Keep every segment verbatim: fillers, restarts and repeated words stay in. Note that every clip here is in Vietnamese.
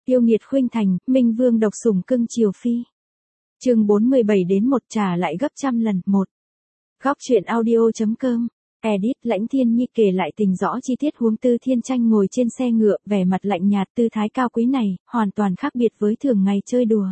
Yêu nghiệt khuynh thành, Minh Vương độc sủng cưng chiều phi. Chương bốn mươi bảy đến một trả lại gấp trăm lần. một. Góc truyện audio.com. Edit Lãnh Thiên Nhi kể lại tình rõ chi tiết huống Tư Thiên Tranh ngồi trên xe ngựa, vẻ mặt lạnh nhạt tư thái cao quý này, hoàn toàn khác biệt với thường ngày chơi đùa.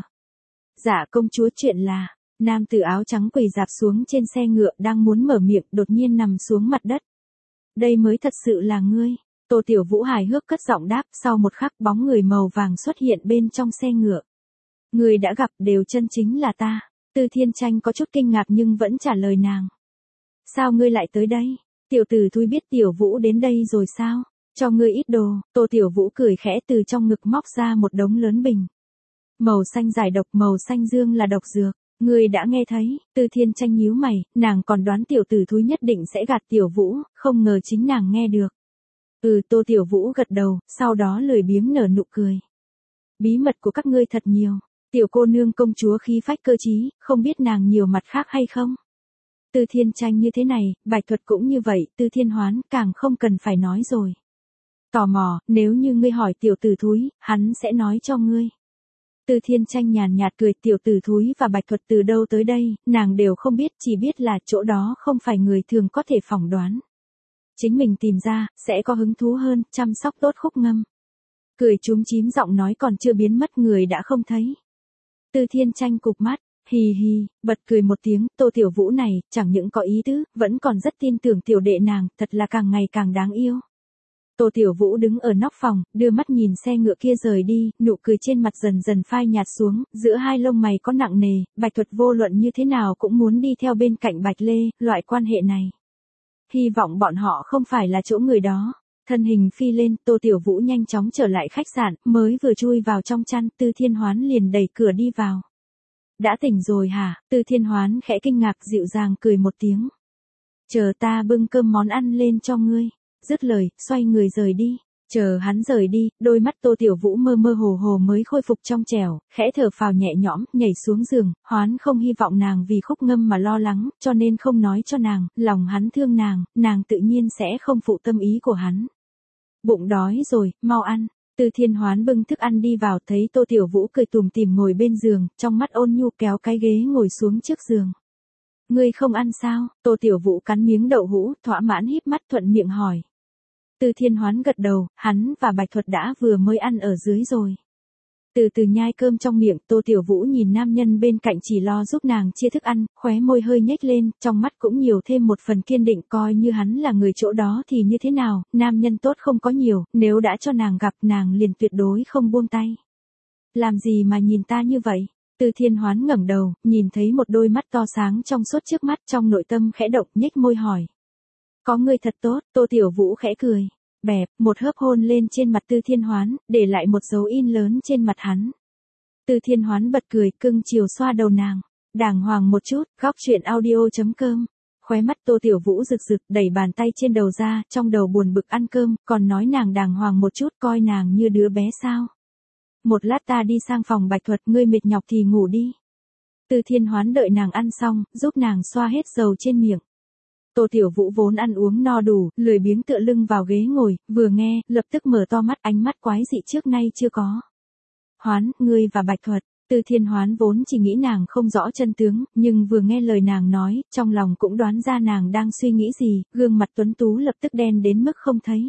Dạ công chúa, chuyện là, nam tử áo trắng quỳ dạp xuống trên xe ngựa đang muốn mở miệng, đột nhiên nằm xuống mặt đất. Đây mới thật sự là ngươi. Tô Tiểu Vũ hài hước cất giọng đáp, sau một khắc bóng người màu vàng xuất hiện bên trong xe ngựa. Người đã gặp đều chân chính là ta. Tư Thiên Tranh có chút kinh ngạc nhưng vẫn trả lời nàng. Sao ngươi lại tới đây? Tiểu tử thúi biết Tiểu Vũ đến đây rồi sao? Cho ngươi ít đồ. Tô Tiểu Vũ cười khẽ từ trong ngực móc ra một đống lớn bình. Màu xanh giải độc, màu xanh dương là độc dược. Ngươi đã nghe thấy. Tư Thiên Tranh nhíu mày, nàng còn đoán tiểu tử thúi nhất định sẽ gạt Tiểu Vũ, không ngờ chính nàng nghe được. Ừ, Tô Tiểu Vũ gật đầu, sau đó lười biếng nở nụ cười. Bí mật của các ngươi thật nhiều. Tiểu cô nương công chúa khí phách cơ trí, không biết nàng nhiều mặt khác hay không? Tư Thiên Tranh như thế này, Bạch Thuật cũng như vậy, Tư Thiên Hoán càng không cần phải nói rồi. Tò mò, nếu như ngươi hỏi tiểu tử thúi, hắn sẽ nói cho ngươi. Tư Thiên Tranh nhàn nhạt cười, tiểu tử thúi và Bạch Thuật từ đâu tới đây, nàng đều không biết, chỉ biết là chỗ đó không phải người thường có thể phỏng đoán. Chính mình tìm ra, sẽ có hứng thú hơn, chăm sóc tốt khúc ngâm. Cười chúm chím giọng nói còn chưa biến mất, người đã không thấy. Tư Thiên Tranh cụp mắt, hì hì, bật cười một tiếng, Tô Tiểu Vũ này, chẳng những có ý tứ, vẫn còn rất tin tưởng tiểu đệ nàng, thật là càng ngày càng đáng yêu. Tô Tiểu Vũ đứng ở nóc phòng, đưa mắt nhìn xe ngựa kia rời đi, nụ cười trên mặt dần dần phai nhạt xuống, giữa hai lông mày có nặng nề, Bạch Thuật vô luận như thế nào cũng muốn đi theo bên cạnh Bạch Lê, loại quan hệ này. Hy vọng bọn họ không phải là chỗ người đó. Thân hình phi lên, Tô Tiểu Vũ nhanh chóng trở lại khách sạn, mới vừa chui vào trong chăn, Tư Thiên Hoán liền đẩy cửa đi vào. Đã tỉnh rồi hả? Tư Thiên Hoán khẽ kinh ngạc, dịu dàng cười một tiếng. Chờ ta bưng cơm món ăn lên cho ngươi. Dứt lời, xoay người rời đi. Chờ hắn rời đi, đôi mắt Tô Tiểu Vũ mơ mơ hồ hồ mới khôi phục trong trẻo, khẽ thở phào nhẹ nhõm, nhảy xuống giường. Hoán không hy vọng nàng vì khúc ngâm mà lo lắng, cho nên không nói cho nàng, lòng hắn thương nàng, nàng tự nhiên sẽ không phụ tâm ý của hắn. Bụng đói rồi, mau ăn. Tư Thiên Hoán bưng thức ăn đi vào, thấy Tô Tiểu Vũ cười tủm tỉm ngồi bên giường, trong mắt ôn nhu kéo cái ghế ngồi xuống trước giường. Ngươi không ăn sao? Tô Tiểu Vũ cắn miếng đậu hũ, thỏa mãn híp mắt thuận miệng hỏi. Tư Thiên Hoán gật đầu, hắn và Bạch Thuật đã vừa mới ăn ở dưới rồi. Từ từ nhai cơm trong miệng, Tô Tiểu Vũ nhìn nam nhân bên cạnh chỉ lo giúp nàng chia thức ăn, khóe môi hơi nhếch lên, trong mắt cũng nhiều thêm một phần kiên định, coi như hắn là người chỗ đó thì như thế nào, nam nhân tốt không có nhiều, nếu đã cho nàng gặp nàng liền tuyệt đối không buông tay. Làm gì mà nhìn ta như vậy? Tư Thiên Hoán ngẩng đầu, nhìn thấy một đôi mắt to sáng trong suốt trước mắt, trong nội tâm khẽ động, nhếch môi hỏi. Có ngươi thật tốt. Tô Tiểu Vũ khẽ cười. Bẹp, một hớp hôn lên trên mặt Tư Thiên Hoán, để lại một dấu in lớn trên mặt hắn. Tư Thiên Hoán bật cười, cưng chiều xoa đầu nàng. Đàng hoàng một chút, góc truyện audio.com. Khóe mắt Tô Tiểu Vũ rực rực, đẩy bàn tay trên đầu ra, trong đầu buồn bực ăn cơm, còn nói nàng đàng hoàng một chút, coi nàng như đứa bé sao. Một lát ta đi sang phòng Bạch Thuật, ngươi mệt nhọc thì ngủ đi. Tư Thiên Hoán đợi nàng ăn xong, giúp nàng xoa hết dầu trên miệng. Tô Tiểu Vũ vốn ăn uống no đủ, lười biếng tựa lưng vào ghế ngồi, vừa nghe, lập tức mở to mắt, ánh mắt quái dị trước nay chưa có. Hoán, ngươi và Bạch Thuật. Tư Thiên Hoán vốn chỉ nghĩ nàng không rõ chân tướng, nhưng vừa nghe lời nàng nói, trong lòng cũng đoán ra nàng đang suy nghĩ gì, gương mặt tuấn tú lập tức đen đến mức không thấy.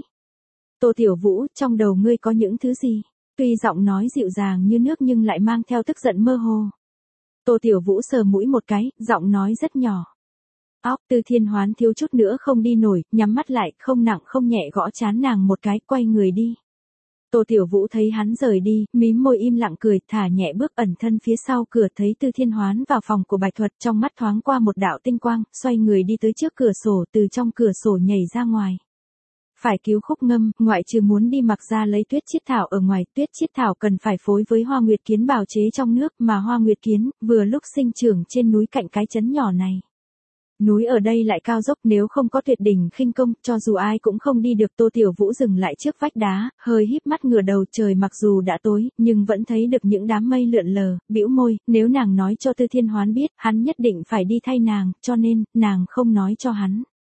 Tô Tiểu Vũ, trong đầu ngươi có những thứ gì? Tuy giọng nói dịu dàng như nước nhưng lại mang theo tức giận mơ hồ. Tô Tiểu Vũ sờ mũi một cái, giọng nói rất nhỏ. Óc. Tư Thiên Hoán thiếu chút nữa không đi nổi, nhắm mắt lại, không nặng không nhẹ gõ trán nàng một cái, quay người đi. Tô Tiểu Vũ thấy hắn rời đi, mím môi im lặng cười, thả nhẹ bước ẩn thân phía sau cửa, thấy Tư Thiên Hoán vào phòng của Bạch Thuật, trong mắt thoáng qua một đạo tinh quang, xoay người đi tới trước cửa sổ, từ trong cửa sổ nhảy ra ngoài. Phải cứu khúc ngâm, ngoại trừ muốn đi mặc ra lấy tuyết chiết thảo ở ngoài, tuyết chiết thảo cần phải phối với hoa nguyệt kiến bào chế trong nước, mà hoa nguyệt kiến, vừa lúc sinh trưởng trên núi cạnh cái trấn nhỏ này. Núi ở đây lại cao dốc, nếu không có tuyệt đỉnh khinh công, cho dù ai cũng không đi được. Tô Tiểu Vũ dừng lại trước vách đá, hơi híp mắt ngửa đầu, trời mặc dù đã tối, nhưng vẫn thấy được những đám mây lượn lờ, bĩu môi, nếu nàng nói cho Tư Thiên Hoán biết, hắn nhất định phải đi thay nàng, cho nên, nàng không nói cho hắn.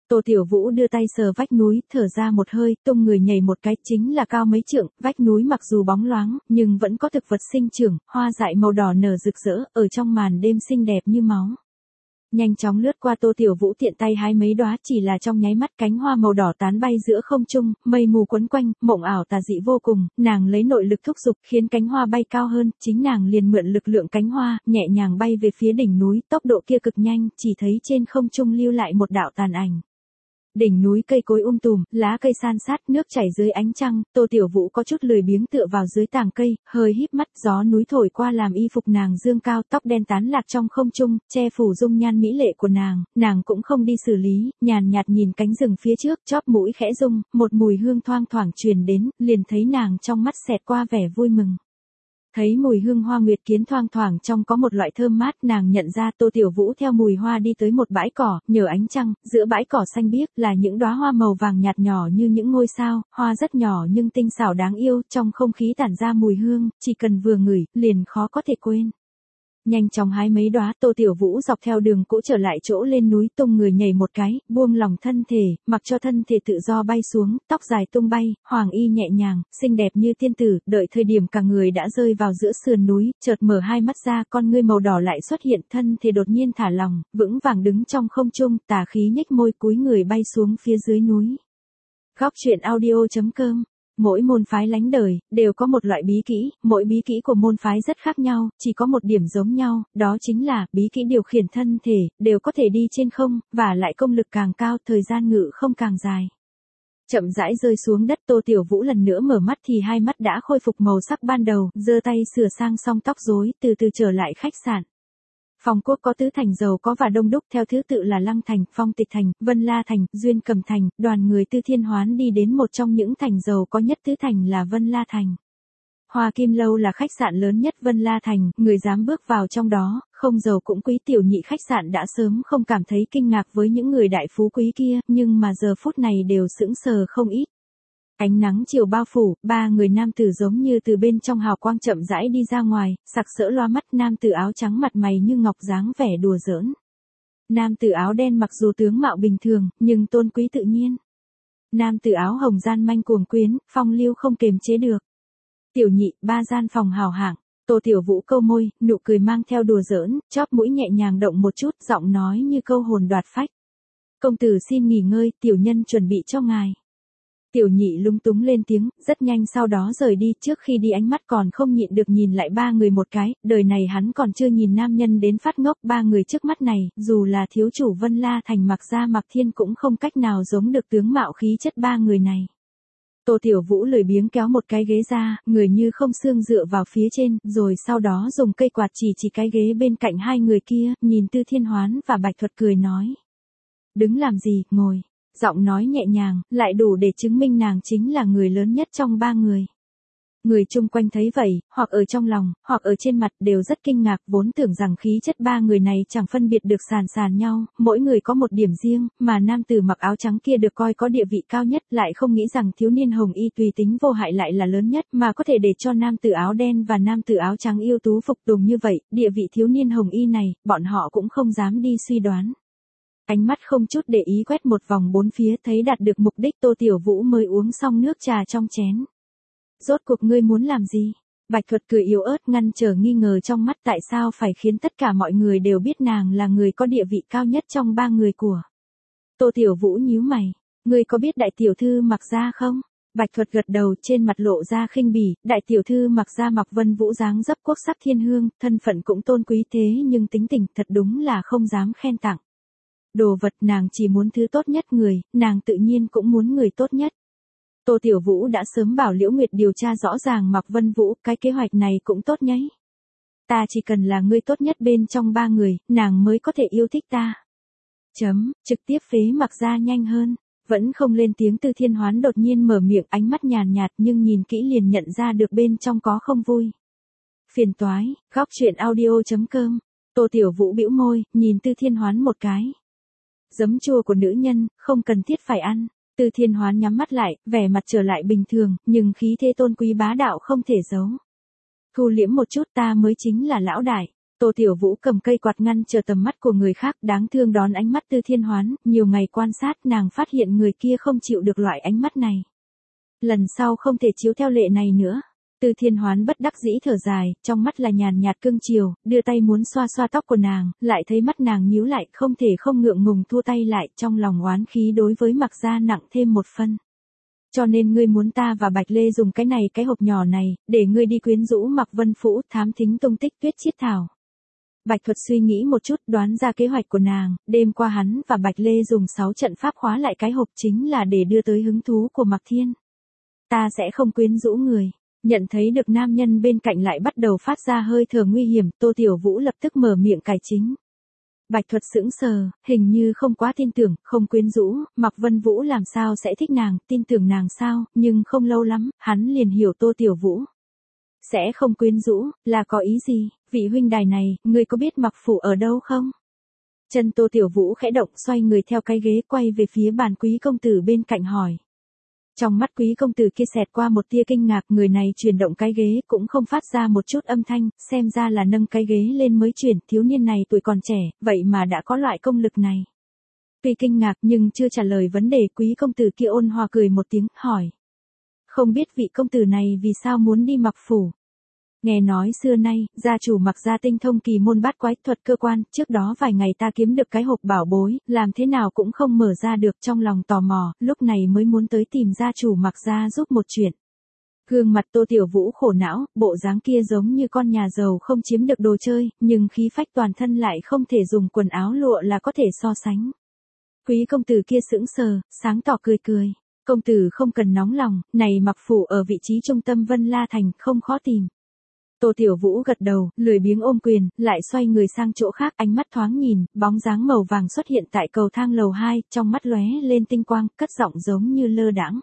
Tô Tiểu Vũ đưa tay sờ vách núi, thở ra một hơi, tung người nhảy một cái, chính là cao mấy trượng, vách núi mặc dù bóng loáng, nhưng vẫn có thực vật sinh trưởng, hoa dại màu đỏ nở rực rỡ, ở trong màn đêm xinh đẹp như máu. Nhanh chóng lướt qua Tô Tiểu Vũ tiện tay hái mấy đóa, chỉ là trong nháy mắt cánh hoa màu đỏ tán bay giữa không trung, mây mù quấn quanh, mộng ảo tà dị vô cùng, nàng lấy nội lực thúc giục, khiến cánh hoa bay cao hơn, chính nàng liền mượn lực lượng cánh hoa, nhẹ nhàng bay về phía đỉnh núi, tốc độ kia cực nhanh, chỉ thấy trên không trung lưu lại một đạo tàn ảnh. Đỉnh núi cây cối um tùm, lá cây san sát, nước chảy dưới ánh trăng, Tô Tiểu Vũ có chút lười biếng tựa vào dưới tàng cây, hơi híp mắt, gió núi thổi qua làm y phục nàng dương cao, tóc đen tán lạc trong không trung, che phủ dung nhan mỹ lệ của nàng, nàng cũng không đi xử lý, nhàn nhạt nhìn cánh rừng phía trước, chóp mũi khẽ rung, một mùi hương thoang thoảng truyền đến, liền thấy nàng trong mắt xẹt qua vẻ vui mừng. Thấy mùi hương hoa nguyệt kiến thoang thoảng trong có một loại thơm mát, nàng nhận ra Tô Tiểu Vũ theo mùi hoa đi tới một bãi cỏ, nhờ ánh trăng, giữa bãi cỏ xanh biếc là những đóa hoa màu vàng nhạt nhỏ như những ngôi sao, hoa rất nhỏ nhưng tinh xảo đáng yêu, trong không khí tản ra mùi hương, chỉ cần vừa ngửi, liền khó có thể quên. Nhanh chóng hái mấy đóa, Tô Tiểu Vũ dọc theo đường cũ trở lại chỗ lên núi, tung người nhảy một cái, buông lỏng thân thể, mặc cho thân thể tự do bay xuống, tóc dài tung bay, hoàng y nhẹ nhàng, xinh đẹp như tiên tử, đợi thời điểm cả người đã rơi vào giữa sườn núi, chợt mở hai mắt ra, con ngươi màu đỏ lại xuất hiện, thân thể đột nhiên thả lỏng, vững vàng đứng trong không trung, tà khí nhếch môi cúi người bay xuống phía dưới núi. Góc truyện audio chấm com. Mỗi môn phái lánh đời, đều có một loại bí kỹ, mỗi bí kỹ của môn phái rất khác nhau, chỉ có một điểm giống nhau, đó chính là, bí kỹ điều khiển thân thể, đều có thể đi trên không, và lại công lực càng cao, thời gian ngự không càng dài. Chậm rãi rơi xuống đất, Tô Tiểu Vũ lần nữa mở mắt thì hai mắt đã khôi phục màu sắc ban đầu, giơ tay sửa sang xong tóc rối, từ từ trở lại khách sạn. Phong quốc có tứ thành giàu có và đông đúc, theo thứ tự là Lăng Thành, Phong Tịch Thành, Vân La Thành, Duyên Cầm Thành, đoàn người Tư Thiên Hoán đi đến một trong những thành giàu có nhất tứ thành là Vân La Thành. Hoa Kim Lâu là khách sạn lớn nhất Vân La Thành, người dám bước vào trong đó, không giàu cũng quý. Tiểu Nhị khách sạn đã sớm không cảm thấy kinh ngạc với những người đại phú quý kia, nhưng mà giờ phút này đều sững sờ không ít. Ánh nắng chiều bao phủ, ba người nam tử giống như từ bên trong hào quang chậm rãi đi ra ngoài, sặc sỡ loa mắt. Nam tử áo trắng mặt mày như ngọc dáng vẻ đùa giỡn. Nam tử áo đen mặc dù tướng mạo bình thường, nhưng tôn quý tự nhiên. Nam tử áo hồng gian manh cuồng quyến, phong lưu không kềm chế được. Tiểu Nhị, ba gian phòng hào hạng. Tô Tiểu Vũ câu môi, nụ cười mang theo đùa giỡn, chóp mũi nhẹ nhàng động một chút, giọng nói như câu hồn đoạt phách. Công tử xin nghỉ ngơi, tiểu nhân chuẩn bị cho ngài. Tiểu Nhị lúng túng lên tiếng, rất nhanh sau đó rời đi, trước khi đi ánh mắt còn không nhịn được nhìn lại ba người một cái, đời này hắn còn chưa nhìn nam nhân đến phát ngốc. Ba người trước mắt này, dù là thiếu chủ Vân La Thành Mặc Gia Mặc Thiên cũng không cách nào giống được tướng mạo khí chất ba người này. Tô Tiểu Vũ lười biếng kéo một cái ghế ra, người như không xương dựa vào phía trên, rồi sau đó dùng cây quạt chỉ chỉ cái ghế bên cạnh hai người kia, nhìn Tư Thiên Hoán và Bạch Thuật cười nói. Đứng làm gì, ngồi. Giọng nói nhẹ nhàng, lại đủ để chứng minh nàng chính là người lớn nhất trong ba người. Người chung quanh thấy vậy, hoặc ở trong lòng, hoặc ở trên mặt đều rất kinh ngạc, vốn tưởng rằng khí chất ba người này chẳng phân biệt được sàn sàn nhau, mỗi người có một điểm riêng, mà nam tử mặc áo trắng kia được coi có địa vị cao nhất, lại không nghĩ rằng thiếu niên hồng y tùy tính vô hại lại là lớn nhất, mà có thể để cho nam tử áo đen và nam tử áo trắng yêu tú phục tùng như vậy, địa vị thiếu niên hồng y này, bọn họ cũng không dám đi suy đoán. Ánh mắt không chút để ý quét một vòng bốn phía, thấy đạt được mục đích, Tô Tiểu Vũ mới uống xong nước trà trong chén. Rốt cuộc ngươi muốn làm gì? Bạch Thuật cười yếu ớt ngăn trở nghi ngờ trong mắt, tại sao phải khiến tất cả mọi người đều biết nàng là người có địa vị cao nhất trong ba người của. Tô Tiểu Vũ nhíu mày, ngươi có biết đại tiểu thư Mặc Gia không? Bạch Thuật gật đầu, trên mặt lộ ra khinh bỉ, đại tiểu thư Mặc Gia Mặc Vân Vũ dáng dấp quốc sắc thiên hương, thân phận cũng tôn quý thế nhưng tính tình thật đúng là không dám khen tặng. Đồ vật nàng chỉ muốn thứ tốt nhất người, nàng tự nhiên cũng muốn người tốt nhất. Tô Tiểu Vũ đã sớm bảo Liễu Nguyệt điều tra rõ ràng Mặc Vân Vũ, cái kế hoạch này cũng tốt nhấy. Ta chỉ cần là người tốt nhất bên trong ba người, nàng mới có thể yêu thích ta. Chấm, trực tiếp phế Mặc Gia nhanh hơn. Vẫn không lên tiếng, Tư Thiên Hoán đột nhiên mở miệng, ánh mắt nhàn nhạt nhưng nhìn kỹ liền nhận ra được bên trong có không vui. Phiền toái, góc truyện audio chấm com. Tô Tiểu Vũ bĩu môi, nhìn Tư Thiên Hoán một cái. Giấm chua của nữ nhân, không cần thiết phải ăn. Tư Thiên Hoán nhắm mắt lại, vẻ mặt trở lại bình thường, nhưng khí thế tôn quý bá đạo không thể giấu. Thu liễm một chút, ta mới chính là lão đại. Tô Tiểu Vũ cầm cây quạt ngăn trở tầm mắt của người khác, đáng thương đón ánh mắt Tư Thiên Hoán, nhiều ngày quan sát nàng phát hiện người kia không chịu được loại ánh mắt này. Lần sau không thể chiếu theo lệ này nữa. Tư Thiên Hoán bất đắc dĩ thở dài, trong mắt là nhàn nhạt cương chiều, đưa tay muốn xoa xoa tóc của nàng, lại thấy mắt nàng nhíu lại, không thể không ngượng ngùng thua tay lại, trong lòng oán khí đối với Mạc Gia nặng thêm một phân. Cho nên ngươi muốn ta và Bạch Lê dùng cái này cái hộp nhỏ này, để ngươi đi quyến rũ Mạc Vân Phũ, thám thính tung tích Tuyết Chiết Thảo. Bạch Thuật suy nghĩ một chút, đoán ra kế hoạch của nàng, đêm qua hắn và Bạch Lê dùng sáu trận pháp khóa lại cái hộp chính là để đưa tới hứng thú của Mạc Thiên. Ta sẽ không quyến rũ người. Nhận thấy được nam nhân bên cạnh lại bắt đầu phát ra hơi thở nguy hiểm, Tô Tiểu Vũ lập tức mở miệng cải chính. Bạch Thuật sững sờ, hình như không quá tin tưởng, không quyến rũ, Mạc Vân Vũ làm sao sẽ thích nàng, tin tưởng nàng sao, nhưng không lâu lắm, hắn liền hiểu Tô Tiểu Vũ. Sẽ không quyến rũ, là có ý gì, vị huynh đài này, ngươi có biết Mạc Phủ ở đâu không? Chân Tô Tiểu Vũ khẽ động, xoay người theo cái ghế quay về phía bàn Quý công tử bên cạnh hỏi. Trong mắt Quý công tử kia xẹt qua một tia kinh ngạc, người này chuyển động cái ghế cũng không phát ra một chút âm thanh, xem ra là nâng cái ghế lên mới chuyển, thiếu niên này tuổi còn trẻ, vậy mà đã có loại công lực này. Tuy kinh ngạc nhưng chưa trả lời vấn đề, Quý công tử kia ôn hòa cười một tiếng, hỏi. Không biết vị công tử này vì sao muốn đi Mạc Phủ? Nghe nói xưa nay, gia chủ Mạc Gia tinh thông kỳ môn bát quái thuật cơ quan, trước đó vài ngày ta kiếm được cái hộp bảo bối, làm thế nào cũng không mở ra được, trong lòng tò mò, lúc này mới muốn tới tìm gia chủ Mạc Gia giúp một chuyện. Gương mặt Tô Tiểu Vũ khổ não, bộ dáng kia giống như con nhà giàu không chiếm được đồ chơi, nhưng khí phách toàn thân lại không thể dùng quần áo lụa là có thể so sánh. Quý công tử kia sững sờ, sáng tỏ cười cười. Công tử không cần nóng lòng, này Mạc Phủ ở vị trí trung tâm Vân La Thành, không khó tìm. Tô Tiểu Vũ gật đầu, lười biếng ôm quyền, lại xoay người sang chỗ khác, ánh mắt thoáng nhìn, bóng dáng màu vàng xuất hiện tại cầu thang lầu hai, trong mắt lóe lên tinh quang, cất giọng giống như lơ đãng.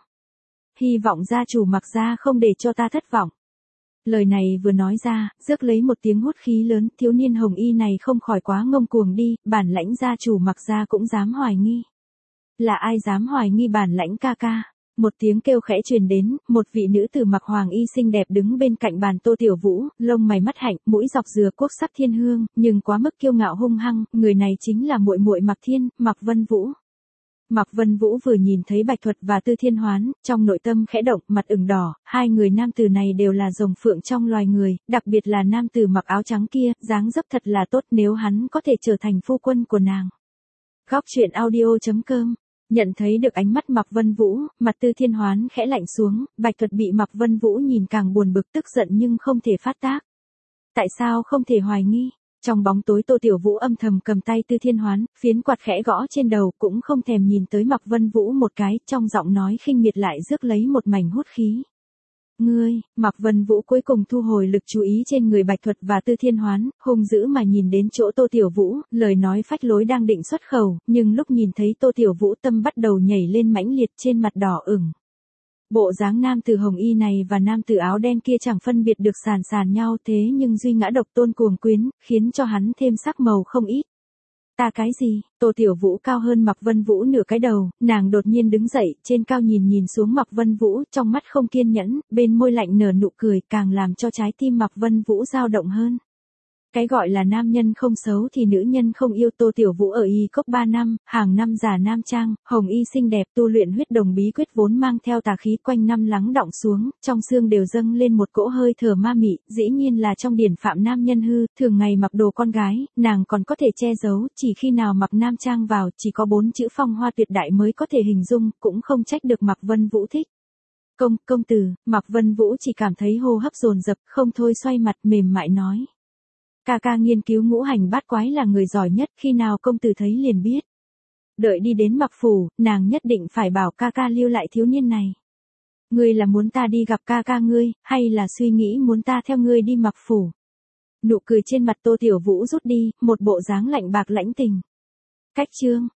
Hy vọng gia chủ Mạc Gia không để cho ta thất vọng. Lời này vừa nói ra, rước lấy một tiếng hút khí lớn, thiếu niên hồng y này không khỏi quá ngông cuồng đi, bản lãnh gia chủ Mạc Gia cũng dám hoài nghi. Là ai dám hoài nghi bản lãnh ca ca? Một tiếng kêu khẽ truyền đến, một vị nữ tử mặc hoàng y xinh đẹp đứng bên cạnh bàn Tô Tiểu Vũ, lông mày mắt hạnh, mũi dọc dừa quốc sắc thiên hương, nhưng quá mức kiêu ngạo hung hăng, người này chính là muội muội Mạc Thiên, Mạc Vân Vũ. Mạc Vân Vũ vừa nhìn thấy Bạch Thuật và Tư Thiên Hoán, trong nội tâm khẽ động, mặt ửng đỏ, hai người nam tử này đều là rồng phượng trong loài người, đặc biệt là nam tử mặc áo trắng kia, dáng dấp thật là tốt, nếu hắn có thể trở thành phu quân của nàng. Góc truyện audio chấm com. Nhận thấy được ánh mắt Mạc Vân Vũ, mặt Tư Thiên Hoán khẽ lạnh xuống, Bạch Thuật bị Mạc Vân Vũ nhìn càng buồn bực tức giận nhưng không thể phát tác. Tại sao không thể hoài nghi? Trong bóng tối Tô Tiểu Vũ âm thầm cầm tay Tư Thiên Hoán, phiến quạt khẽ gõ trên đầu, cũng không thèm nhìn tới Mạc Vân Vũ một cái, trong giọng nói khinh miệt lại rước lấy một mảnh hút khí. Ngươi, Mạc Vân Vũ cuối cùng thu hồi lực chú ý trên người Bạch Thuật và Tư Thiên Hoán, hung dữ mà nhìn đến chỗ Tô Tiểu Vũ, lời nói phách lối đang định xuất khẩu, nhưng lúc nhìn thấy Tô Tiểu Vũ tâm bắt đầu nhảy lên mãnh liệt, trên mặt đỏ ửng. Bộ dáng nam tử hồng y này và nam tử áo đen kia chẳng phân biệt được sàn sàn nhau, thế nhưng duy ngã độc tôn cuồng quyến, khiến cho hắn thêm sắc màu không ít. Ta cái gì? Tô Tiểu Vũ cao hơn Mạc Vân Vũ nửa cái đầu, nàng đột nhiên đứng dậy, trên cao nhìn nhìn xuống Mạc Vân Vũ, trong mắt không kiên nhẫn, bên môi lạnh nở nụ cười, càng làm cho trái tim Mạc Vân Vũ dao động hơn. Cái gọi là nam nhân không xấu thì nữ nhân không yêu. Tô Tiểu Vũ ở y cốc ba năm, hàng năm già nam trang, hồng y xinh đẹp, tu luyện huyết đồng bí quyết vốn mang theo tà khí, quanh năm lắng đọng xuống, trong xương đều dâng lên một cỗ hơi thở ma mị, dĩ nhiên là trong điển phạm nam nhân hư, thường ngày mặc đồ con gái, nàng còn có thể che giấu, chỉ khi nào mặc nam trang vào, chỉ có bốn chữ phong hoa tuyệt đại mới có thể hình dung, cũng không trách được Mạc Vân Vũ thích. Công, công tử, Mạc Vân Vũ chỉ cảm thấy hô hấp dồn dập, không thôi xoay mặt mềm mại nói. Ca ca nghiên cứu ngũ hành bát quái là người giỏi nhất, khi nào công tử thấy liền biết. Đợi đi đến Mạc Phủ, nàng nhất định phải bảo ca ca lưu lại thiếu niên này. Ngươi là muốn ta đi gặp ca ca ngươi, hay là suy nghĩ muốn ta theo ngươi đi Mạc Phủ? Nụ cười trên mặt Tô Tiểu Vũ rút đi, một bộ dáng lạnh bạc lãnh tình. Cách chương.